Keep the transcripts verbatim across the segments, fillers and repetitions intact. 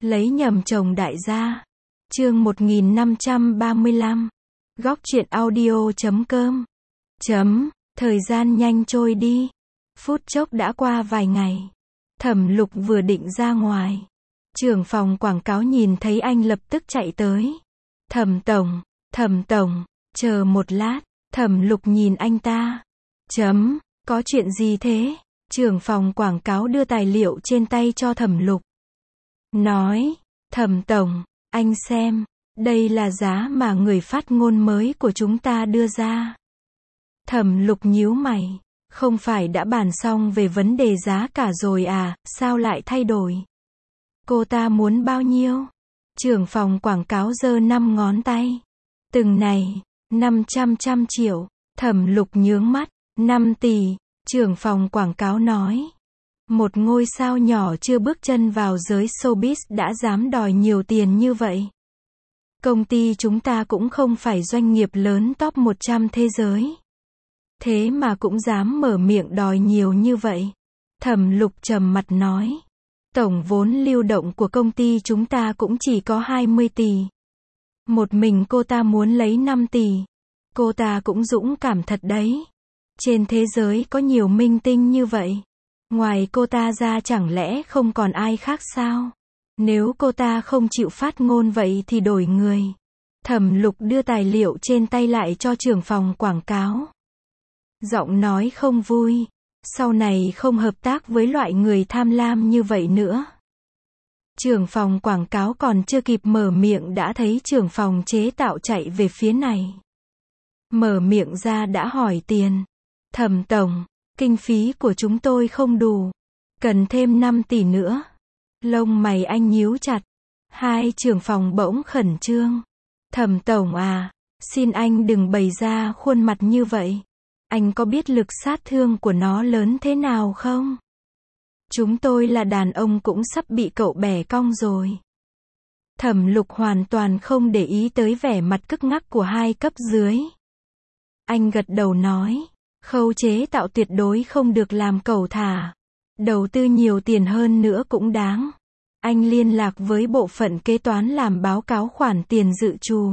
Lấy nhầm chồng đại gia. Chương một nghìn năm trăm ba mươi lăm. Góc truyện audio chấm com. Chấm, thời gian nhanh trôi đi. Phút chốc đã qua vài ngày. Thẩm Lục vừa định ra ngoài. Trưởng phòng quảng cáo nhìn thấy anh lập tức chạy tới. Thẩm tổng, Thẩm tổng, chờ một lát. Thẩm Lục nhìn anh ta. Chấm, có chuyện gì thế? Trưởng phòng quảng cáo đưa tài liệu trên tay cho Thẩm Lục. Nói, Thẩm tổng, anh xem, đây là giá mà người phát ngôn mới của chúng ta đưa ra. Thẩm Lục nhíu mày, không phải đã bàn xong về vấn đề giá cả rồi à, sao lại thay đổi? Cô ta muốn bao nhiêu? Trưởng phòng quảng cáo giơ năm ngón tay. Từng này, năm trăm trăm triệu. Thẩm Lục nhướng mắt, năm tỷ. Trưởng phòng quảng cáo nói. Một ngôi sao nhỏ chưa bước chân vào giới showbiz đã dám đòi nhiều tiền như vậy. Công ty chúng ta cũng không phải doanh nghiệp lớn top một trăm thế giới. Thế mà cũng dám mở miệng đòi nhiều như vậy. Thẩm Lục trầm mặt nói. Tổng vốn lưu động của công ty chúng ta cũng chỉ có hai mươi tỷ. Một mình cô ta muốn lấy năm tỷ. Cô ta cũng dũng cảm thật đấy. Trên thế giới có nhiều minh tinh như vậy. Ngoài cô ta ra chẳng lẽ không còn ai khác sao? Nếu cô ta không chịu phát ngôn vậy thì đổi người. Thẩm Lục đưa tài liệu trên tay lại cho trưởng phòng quảng cáo. Giọng nói không vui. Sau này không hợp tác với loại người tham lam như vậy nữa. Trưởng phòng quảng cáo còn chưa kịp mở miệng đã thấy trưởng phòng chế tạo chạy về phía này. Mở miệng ra đã hỏi tiền. Thẩm tổng, kinh phí của chúng tôi không đủ. Cần thêm năm tỷ nữa. Lông mày anh nhíu chặt. Hai trưởng phòng bỗng khẩn trương. Thẩm tổng à, xin anh đừng bày ra khuôn mặt như vậy. Anh có biết lực sát thương của nó lớn thế nào không? Chúng tôi là đàn ông cũng sắp bị cậu bẻ cong rồi. Thẩm Lục hoàn toàn không để ý tới vẻ mặt cứng ngắc của hai cấp dưới. Anh gật đầu nói, khâu chế tạo tuyệt đối không được làm cẩu thả. Đầu tư nhiều tiền hơn nữa cũng đáng. Anh liên lạc với bộ phận kế toán làm báo cáo khoản tiền dự trù.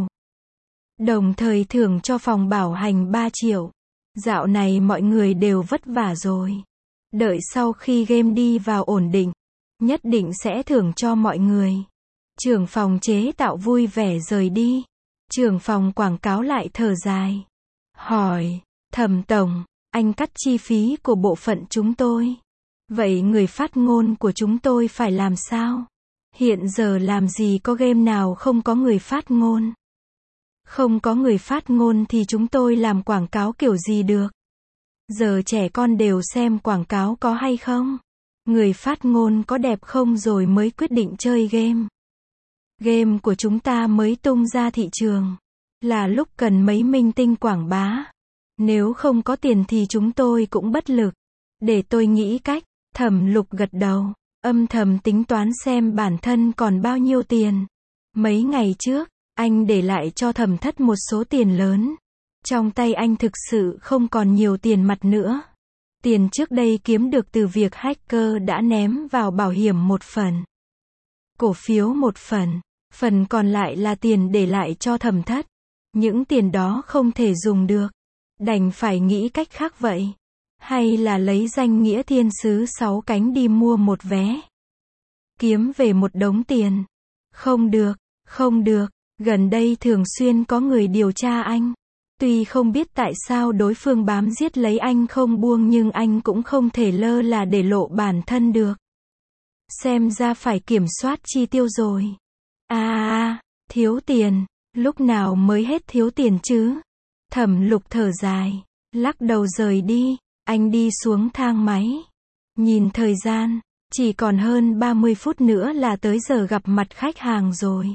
Đồng thời thưởng cho phòng bảo hành ba triệu. Dạo này mọi người đều vất vả rồi. Đợi sau khi game đi vào ổn định, nhất định sẽ thưởng cho mọi người. Trưởng phòng chế tạo vui vẻ rời đi. Trưởng phòng quảng cáo lại thở dài. Hỏi, Thẩm tổng, anh cắt chi phí của bộ phận chúng tôi. Vậy người phát ngôn của chúng tôi phải làm sao? Hiện giờ làm gì có game nào không có người phát ngôn? Không có người phát ngôn thì chúng tôi làm quảng cáo kiểu gì được? Giờ trẻ con đều xem quảng cáo có hay không? Người phát ngôn có đẹp không rồi mới quyết định chơi game. Game của chúng ta mới tung ra thị trường. Là lúc cần mấy minh tinh quảng bá. Nếu không có tiền thì chúng tôi cũng bất lực. Để tôi nghĩ cách. Thẩm Lục gật đầu. Âm thầm tính toán xem bản thân còn bao nhiêu tiền. Mấy ngày trước, anh để lại cho Thẩm Thất một số tiền lớn. Trong tay anh thực sự không còn nhiều tiền mặt nữa. Tiền trước đây kiếm được từ việc hacker đã ném vào bảo hiểm một phần. Cổ phiếu một phần. Phần còn lại là tiền để lại cho Thẩm Thất. Những tiền đó không thể dùng được. Đành phải nghĩ cách khác vậy. Hay là lấy danh nghĩa thiên sứ sáu cánh đi mua một vé. Kiếm về một đống tiền. Không được, không được. Gần đây thường xuyên có người điều tra anh. Tuy không biết tại sao đối phương bám giết lấy anh không buông nhưng anh cũng không thể lơ là để lộ bản thân được. Xem ra phải kiểm soát chi tiêu rồi. À à, thiếu tiền. Lúc nào mới hết thiếu tiền chứ? Thẩm Lục thở dài. Lắc đầu rời đi. Anh đi xuống thang máy. Nhìn thời gian. Chỉ còn hơn ba mươi phút nữa là tới giờ gặp mặt khách hàng rồi.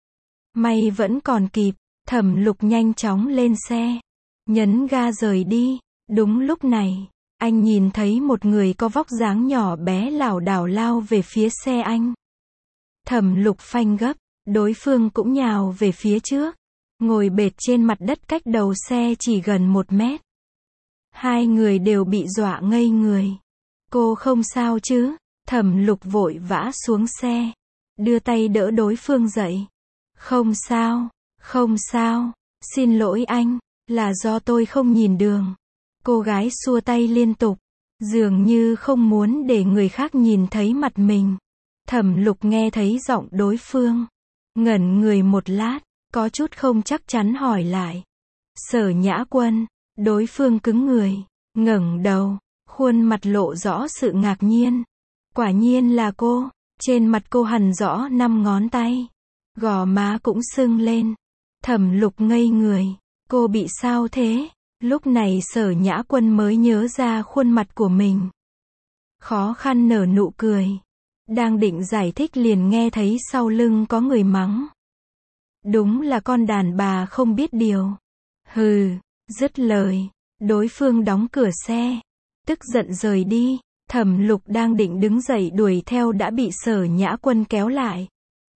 May vẫn còn kịp. Thẩm Lục nhanh chóng lên xe. Nhấn ga rời đi. Đúng lúc này, anh nhìn thấy một người có vóc dáng nhỏ bé lảo đảo lao về phía xe anh. Thẩm Lục phanh gấp. Đối phương cũng nhào về phía trước. Ngồi bệt trên mặt đất cách đầu xe chỉ gần một mét. Hai người đều bị dọa ngây người. Cô không sao chứ? Thẩm Lục vội vã xuống xe. đưa tay đỡ đối phương dậy. Không sao, không sao, xin lỗi anh, là do tôi không nhìn đường. Cô gái xua tay liên tục, dường như không muốn để người khác nhìn thấy mặt mình. Thẩm Lục nghe thấy giọng đối phương, ngẩn người một lát, có chút không chắc chắn hỏi lại. Sở Nhã Quân, đối phương cứng người, ngẩng đầu, khuôn mặt lộ rõ sự ngạc nhiên. Quả nhiên là cô, trên mặt cô hằn rõ năm ngón tay, gò má cũng sưng lên. Thẩm Lục ngây người, cô bị sao thế? Lúc này Sở Nhã Quân mới nhớ ra khuôn mặt của mình. Khó khăn nở nụ cười. Đang định giải thích liền nghe thấy sau lưng có người mắng. Đúng là con đàn bà không biết điều. Hừ, dứt lời, đối phương đóng cửa xe, tức giận rời đi. Thẩm Lục đang định đứng dậy đuổi theo đã bị Sở Nhã Quân kéo lại.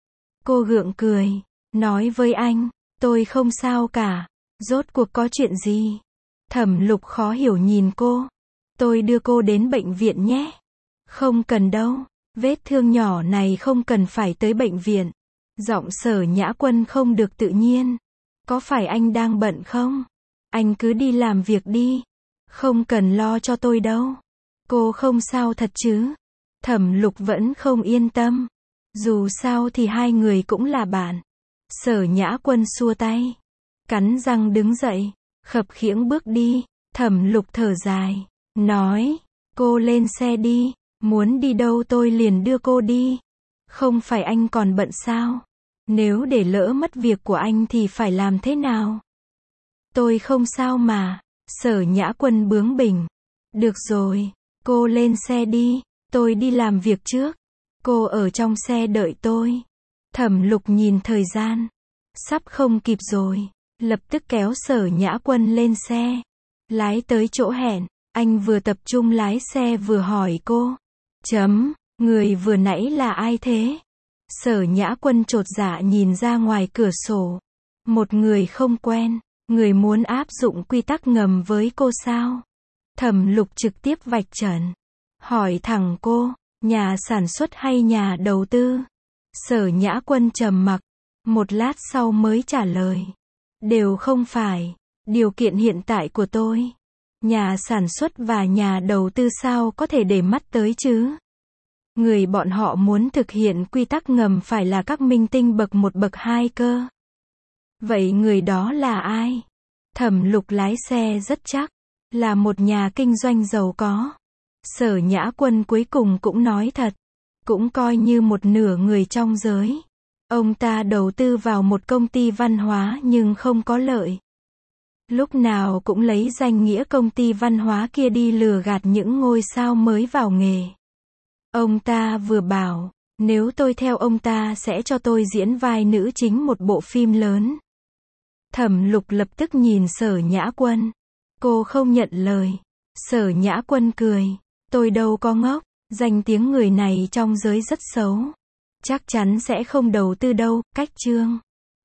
Cô gượng cười, nói với anh, tôi không sao cả, rốt cuộc có chuyện gì? Thẩm Lục khó hiểu nhìn cô, tôi đưa cô đến bệnh viện nhé. Không cần đâu, vết thương nhỏ này không cần phải tới bệnh viện. Giọng Sở Nhã Quân không được tự nhiên. Có phải anh đang bận không? Anh cứ đi làm việc đi, không cần lo cho tôi đâu. Cô không sao thật chứ? Thẩm Lục vẫn không yên tâm. Dù sao thì hai người cũng là bạn. Sở Nhã Quân xua tay, cắn răng đứng dậy, khập khiễng bước đi. Thẩm Lục thở dài, nói, cô lên xe đi, muốn đi đâu tôi liền đưa cô đi. Không phải anh còn bận sao? Nếu để lỡ mất việc của anh thì phải làm thế nào? Tôi không sao mà. Sở Nhã Quân bướng bỉnh. Được rồi, cô lên xe đi, tôi đi làm việc trước. Cô ở trong xe đợi tôi. Thẩm Lục nhìn thời gian, sắp không kịp rồi, lập tức kéo Sở Nhã Quân lên xe, lái tới chỗ hẹn. Anh vừa tập trung lái xe vừa hỏi cô, chấm, người vừa nãy là ai thế? Sở Nhã Quân chột dạ nhìn ra ngoài cửa sổ. Một người không quen, người muốn áp dụng quy tắc ngầm với cô sao? Thẩm Lục trực tiếp vạch trần, hỏi thẳng cô, nhà sản xuất hay nhà đầu tư? Sở Nhã Quân trầm mặc, một lát sau mới trả lời, đều không phải, điều kiện hiện tại của tôi, nhà sản xuất và nhà đầu tư sao có thể để mắt tới chứ? Người bọn họ muốn thực hiện quy tắc ngầm phải là các minh tinh bậc một bậc hai cơ. Vậy người đó là ai? Thẩm Lục lái xe rất chắc, là một nhà kinh doanh giàu có. Sở Nhã Quân cuối cùng cũng nói thật, cũng coi như một nửa người trong giới. Ông ta đầu tư vào một công ty văn hóa nhưng không có lợi. Lúc nào cũng lấy danh nghĩa công ty văn hóa kia đi lừa gạt những ngôi sao mới vào nghề. Ông ta vừa bảo, nếu tôi theo ông ta sẽ cho tôi diễn vai nữ chính một bộ phim lớn. Thẩm Lục lập tức nhìn Sở Nhã Quân. Cô không nhận lời. Sở Nhã Quân cười, tôi đâu có ngốc, danh tiếng người này trong giới rất xấu. Chắc chắn sẽ không đầu tư đâu, cách chương.